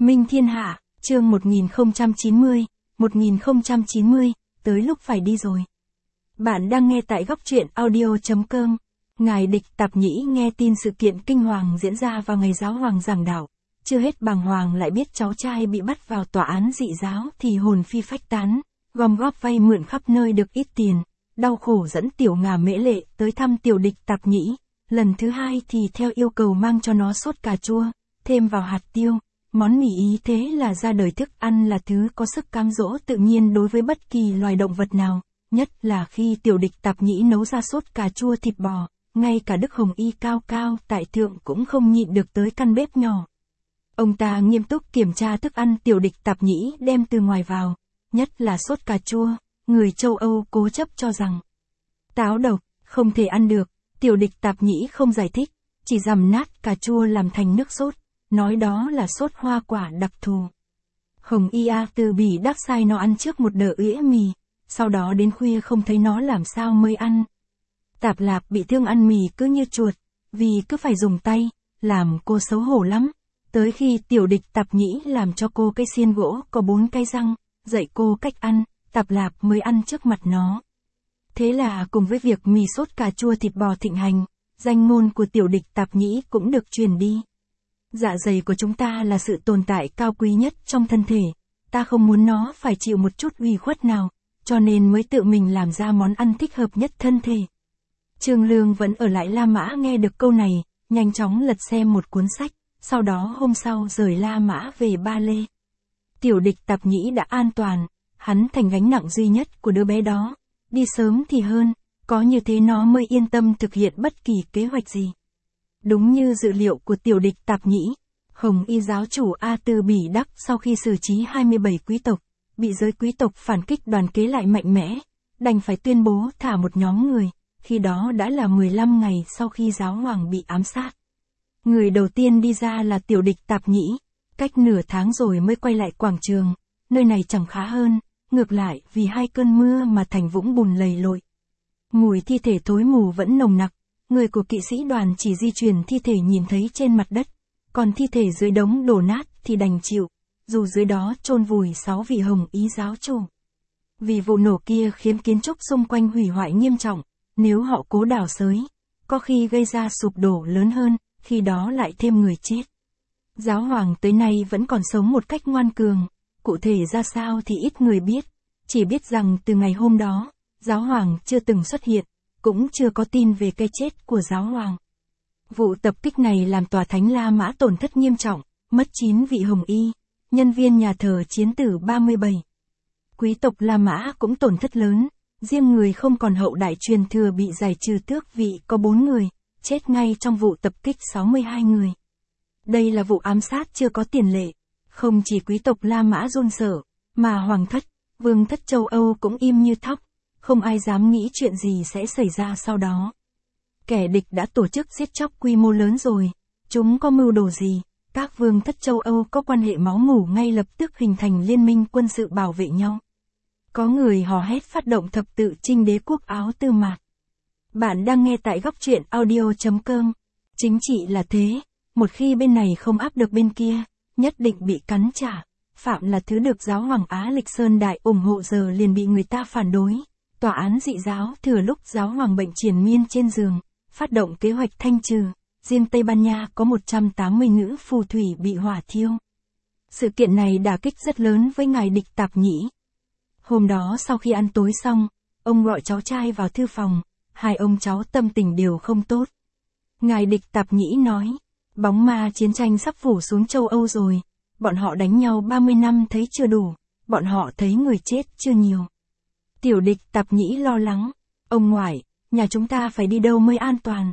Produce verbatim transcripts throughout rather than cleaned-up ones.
Minh Thiên Hạ, chương một nghìn không trăm chín mươi, một nghìn không trăm chín mươi, tới lúc phải đi rồi. Bạn đang nghe tại góc truyện audio chấm com. Ngài Địch Tạp Nhĩ nghe tin sự kiện kinh hoàng diễn ra vào ngày giáo hoàng giảng đạo. Chưa hết bàng hoàng lại biết cháu trai bị bắt vào tòa án dị giáo thì hồn phi phách tán, gom góp vay mượn khắp nơi được ít tiền, đau khổ dẫn tiểu Ngà Mễ Lệ tới thăm tiểu Địch Tạp Nhĩ. Lần thứ hai thì theo yêu cầu mang cho nó sốt cà chua, thêm vào hạt tiêu. Món mì ý thế là ra đời. Thức ăn là thứ có sức cám dỗ tự nhiên đối với bất kỳ loài động vật nào, nhất là khi tiểu Địch Tạp Nhĩ nấu ra sốt cà chua thịt bò, ngay cả Đức Hồng Y cao cao tại thượng cũng không nhịn được tới căn bếp nhỏ. Ông ta nghiêm túc kiểm tra thức ăn tiểu Địch Tạp Nhĩ đem từ ngoài vào, nhất là sốt cà chua, người châu Âu cố chấp cho rằng táo độc, không thể ăn được. Tiểu Địch Tạp Nhĩ không giải thích, chỉ dằm nát cà chua làm thành nước sốt, nói đó là sốt hoa quả đặc thù. Hồng Y A từ Bỉ đắc sai nó ăn trước một đợt ỉa mì, sau đó đến khuya không thấy nó làm sao mới ăn. Tạp Lạp bị thương ăn mì cứ như chuột, vì cứ phải dùng tay, làm cô xấu hổ lắm. Tới khi tiểu Địch Tạp Nhĩ làm cho cô cái xiên gỗ có bốn cái răng, dạy cô cách ăn, Tạp Lạp mới ăn trước mặt nó. Thế là cùng với việc mì sốt cà chua thịt bò thịnh hành, danh ngôn của tiểu Địch Tạp Nhĩ cũng được truyền đi. Dạ dày của chúng ta là sự tồn tại cao quý nhất trong thân thể, ta không muốn nó phải chịu một chút ủy khuất nào, cho nên mới tự mình làm ra món ăn thích hợp nhất thân thể. Trương Lương vẫn ở lại La Mã nghe được câu này, nhanh chóng lật xem một cuốn sách, sau đó hôm sau rời La Mã về Ba Lê. Tiểu Địch Tạp Nhĩ đã an toàn, hắn thành gánh nặng duy nhất của đứa bé đó, đi sớm thì hơn, có như thế nó mới yên tâm thực hiện bất kỳ kế hoạch gì. Đúng như dự liệu của tiểu Địch Tạp Nhĩ, Hồng Y giáo chủ A từ Bỉ Đắc sau khi xử trí hai mươi bảy quý tộc, bị giới quý tộc phản kích đoàn kế lại mạnh mẽ, đành phải tuyên bố thả một nhóm người, khi đó đã là mười lăm ngày sau khi giáo hoàng bị ám sát. Người đầu tiên đi ra là tiểu Địch Tạp Nhĩ, cách nửa tháng rồi mới quay lại quảng trường, nơi này chẳng khá hơn, ngược lại vì hai cơn mưa mà thành vũng bùn lầy lội. Mùi thi thể thối mù vẫn nồng nặc. Người của kỵ sĩ đoàn chỉ di chuyển thi thể nhìn thấy trên mặt đất, còn thi thể dưới đống đổ nát thì đành chịu, dù dưới đó chôn vùi sáu vị Hồng Y giáo chủ. Vì vụ nổ kia khiến kiến trúc xung quanh hủy hoại nghiêm trọng, nếu họ cố đào xới, có khi gây ra sụp đổ lớn hơn, khi đó lại thêm người chết. Giáo hoàng tới nay vẫn còn sống một cách ngoan cường, cụ thể ra sao thì ít người biết, chỉ biết rằng từ ngày hôm đó, giáo hoàng chưa từng xuất hiện. Cũng chưa có tin về cái chết của giáo hoàng. Vụ tập kích này làm tòa thánh La Mã tổn thất nghiêm trọng, mất chín vị Hồng Y, nhân viên nhà thờ chiến tử ba mươi bảy. Quý tộc La Mã cũng tổn thất lớn, riêng người không còn hậu đại truyền thừa bị giải trừ tước vị có bốn người, chết ngay trong vụ tập kích sáu mươi hai người. Đây là vụ ám sát chưa có tiền lệ, không chỉ quý tộc La Mã run sợ, mà hoàng thất, vương thất châu Âu cũng im như thóc. Không ai dám nghĩ chuyện gì sẽ xảy ra sau đó. Kẻ địch đã tổ chức giết chóc quy mô lớn rồi, chúng có mưu đồ gì? Các vương thất châu Âu có quan hệ máu mủ ngay lập tức hình thành liên minh quân sự bảo vệ nhau. Có người hò hét phát động thập tự chinh đế quốc Áo Tư Mạc. Bạn đang nghe tại góc truyện audio chấm com. Chính trị là thế, một khi bên này không áp được bên kia, nhất định bị cắn trả. Phạm là thứ được giáo hoàng Á Lịch Sơn Đại ủng hộ giờ liền bị người ta phản đối. Tòa án dị giáo thừa lúc giáo hoàng bệnh triền miên trên giường, phát động kế hoạch thanh trừ, riêng Tây Ban Nha có một trăm tám mươi nữ phù thủy bị hỏa thiêu. Sự kiện này đả kích rất lớn với ngài Địch Tạp Nhĩ. Hôm đó sau khi ăn tối xong, ông gọi cháu trai vào thư phòng, hai ông cháu tâm tình đều không tốt. Ngài Địch Tạp Nhĩ nói, bóng ma chiến tranh sắp phủ xuống châu Âu rồi, bọn họ đánh nhau ba mươi năm thấy chưa đủ, bọn họ thấy người chết chưa nhiều. Tiểu Địch Tạp Nhĩ lo lắng, ông ngoại, nhà chúng ta phải đi đâu mới an toàn?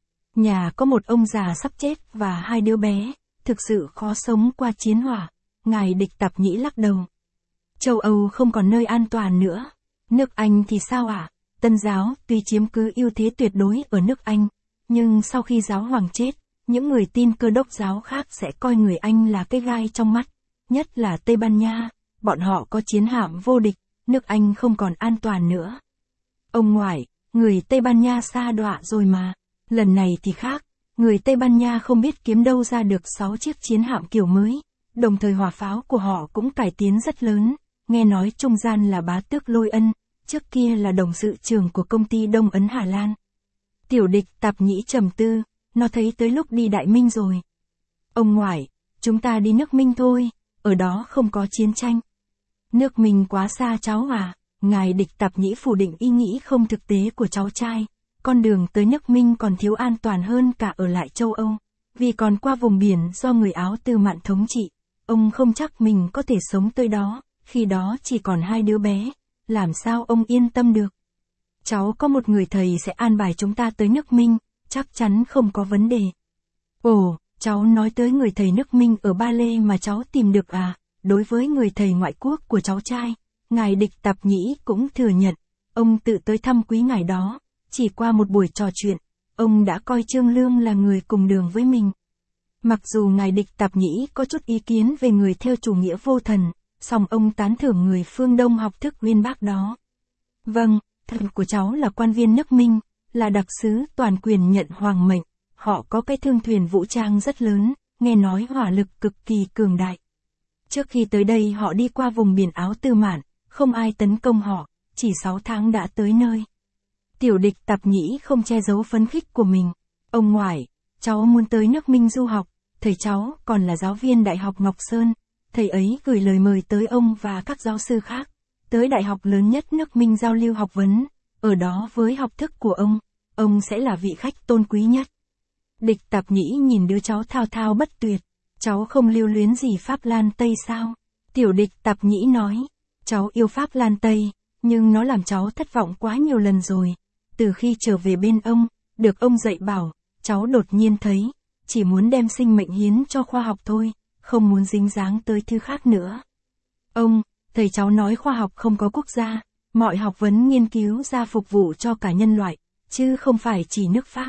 Nhà có một ông già sắp chết và hai đứa bé, thực sự khó sống qua chiến hỏa. Ngài Địch Tạp Nhĩ lắc đầu. Châu Âu không còn nơi an toàn nữa. Nước Anh thì sao ạ? À? Tân giáo tuy chiếm cứ ưu thế tuyệt đối ở nước Anh, nhưng sau khi giáo hoàng chết, những người tin Cơ đốc giáo khác sẽ coi người Anh là cái gai trong mắt, nhất là Tây Ban Nha, bọn họ có chiến hạm vô địch. Nước Anh không còn an toàn nữa. Ông ngoại, người Tây Ban Nha sa đọa rồi mà. Lần này thì khác, người Tây Ban Nha không biết kiếm đâu ra được sáu chiếc chiến hạm kiểu mới, đồng thời hỏa pháo của họ cũng cải tiến rất lớn, nghe nói trung gian là bá tước Lôi Ân, trước kia là đồng sự trưởng của công ty Đông Ấn Hà Lan. Tiểu địch Tạp Nhĩ trầm tư, nó thấy tới lúc đi Đại Minh rồi. Ông ngoại, chúng ta đi nước Minh thôi, ở đó không có chiến tranh. Nước Minh quá xa cháu à, ngài địch Tạp Nhĩ phủ định ý nghĩ không thực tế của cháu trai. Con đường tới nước Minh còn thiếu an toàn hơn cả ở lại châu Âu, vì còn qua vùng biển do người Áo Tư Mạn thống trị. Ông không chắc mình có thể sống tới đó, khi đó chỉ còn hai đứa bé, làm sao ông yên tâm được. Cháu có một người thầy sẽ an bài chúng ta tới nước Minh, chắc chắn không có vấn đề. Ồ, cháu nói tới người thầy nước Minh ở Ba Lê mà cháu tìm được à, đối với người thầy ngoại quốc của cháu trai, ngài địch Tạp Nhĩ cũng thừa nhận, ông tự tới thăm quý ngài đó, chỉ qua một buổi trò chuyện, ông đã coi Trương Lương là người cùng đường với mình. Mặc dù ngài địch Tạp Nhĩ có chút ý kiến về người theo chủ nghĩa vô thần, song ông tán thưởng người phương Đông học thức uyên bác đó. Vâng, thần của cháu là quan viên nước Minh, là đặc sứ toàn quyền nhận hoàng mệnh, họ có cái thương thuyền vũ trang rất lớn, nghe nói hỏa lực cực kỳ cường đại. Trước khi tới đây họ đi qua vùng biển Áo Tư Mạn, không ai tấn công họ, chỉ sáu tháng đã tới nơi. Tiểu địch Tạp Nhĩ không che giấu phấn khích của mình. Ông ngoại, cháu muốn tới nước Minh du học, thầy cháu còn là giáo viên Đại học Ngọc Sơn, thầy ấy gửi lời mời tới ông và các giáo sư khác, tới đại học lớn nhất nước Minh giao lưu học vấn, ở đó với học thức của ông, ông sẽ là vị khách tôn quý nhất. Địch Tạp Nhĩ nhìn đứa cháu thao thao bất tuyệt, cháu không lưu luyến gì Pháp Lan Tây sao? Tiểu địch Tạp Nhĩ nói, cháu yêu Pháp Lan Tây, nhưng nó làm cháu thất vọng quá nhiều lần rồi. Từ khi trở về bên ông, được ông dạy bảo, cháu đột nhiên thấy, chỉ muốn đem sinh mệnh hiến cho khoa học thôi, không muốn dính dáng tới thứ khác nữa. Ông, thầy cháu nói khoa học không có quốc gia, mọi học vấn nghiên cứu ra phục vụ cho cả nhân loại, chứ không phải chỉ nước Pháp.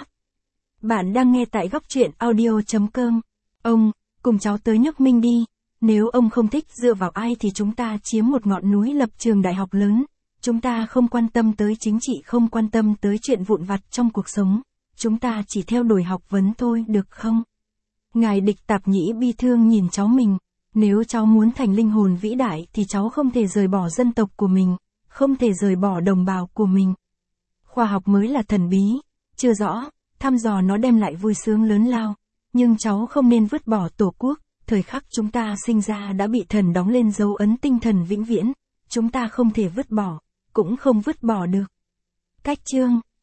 Bạn đang nghe tại góc truyện audio chấm com. Ông, cùng cháu tới nước Minh đi, nếu ông không thích dựa vào ai thì chúng ta chiếm một ngọn núi lập trường đại học lớn. Chúng ta không quan tâm tới chính trị, không quan tâm tới chuyện vụn vặt trong cuộc sống. Chúng ta chỉ theo đuổi học vấn thôi được không? Ngài địch Tạp Nhĩ bi thương nhìn cháu mình. Nếu cháu muốn thành linh hồn vĩ đại thì cháu không thể rời bỏ dân tộc của mình, không thể rời bỏ đồng bào của mình. Khoa học mới là thần bí, chưa rõ, thăm dò nó đem lại vui sướng lớn lao. Nhưng cháu không nên vứt bỏ tổ quốc, thời khắc chúng ta sinh ra đã bị thần đóng lên dấu ấn tinh thần vĩnh viễn. Chúng ta không thể vứt bỏ, cũng không vứt bỏ được. Cách chương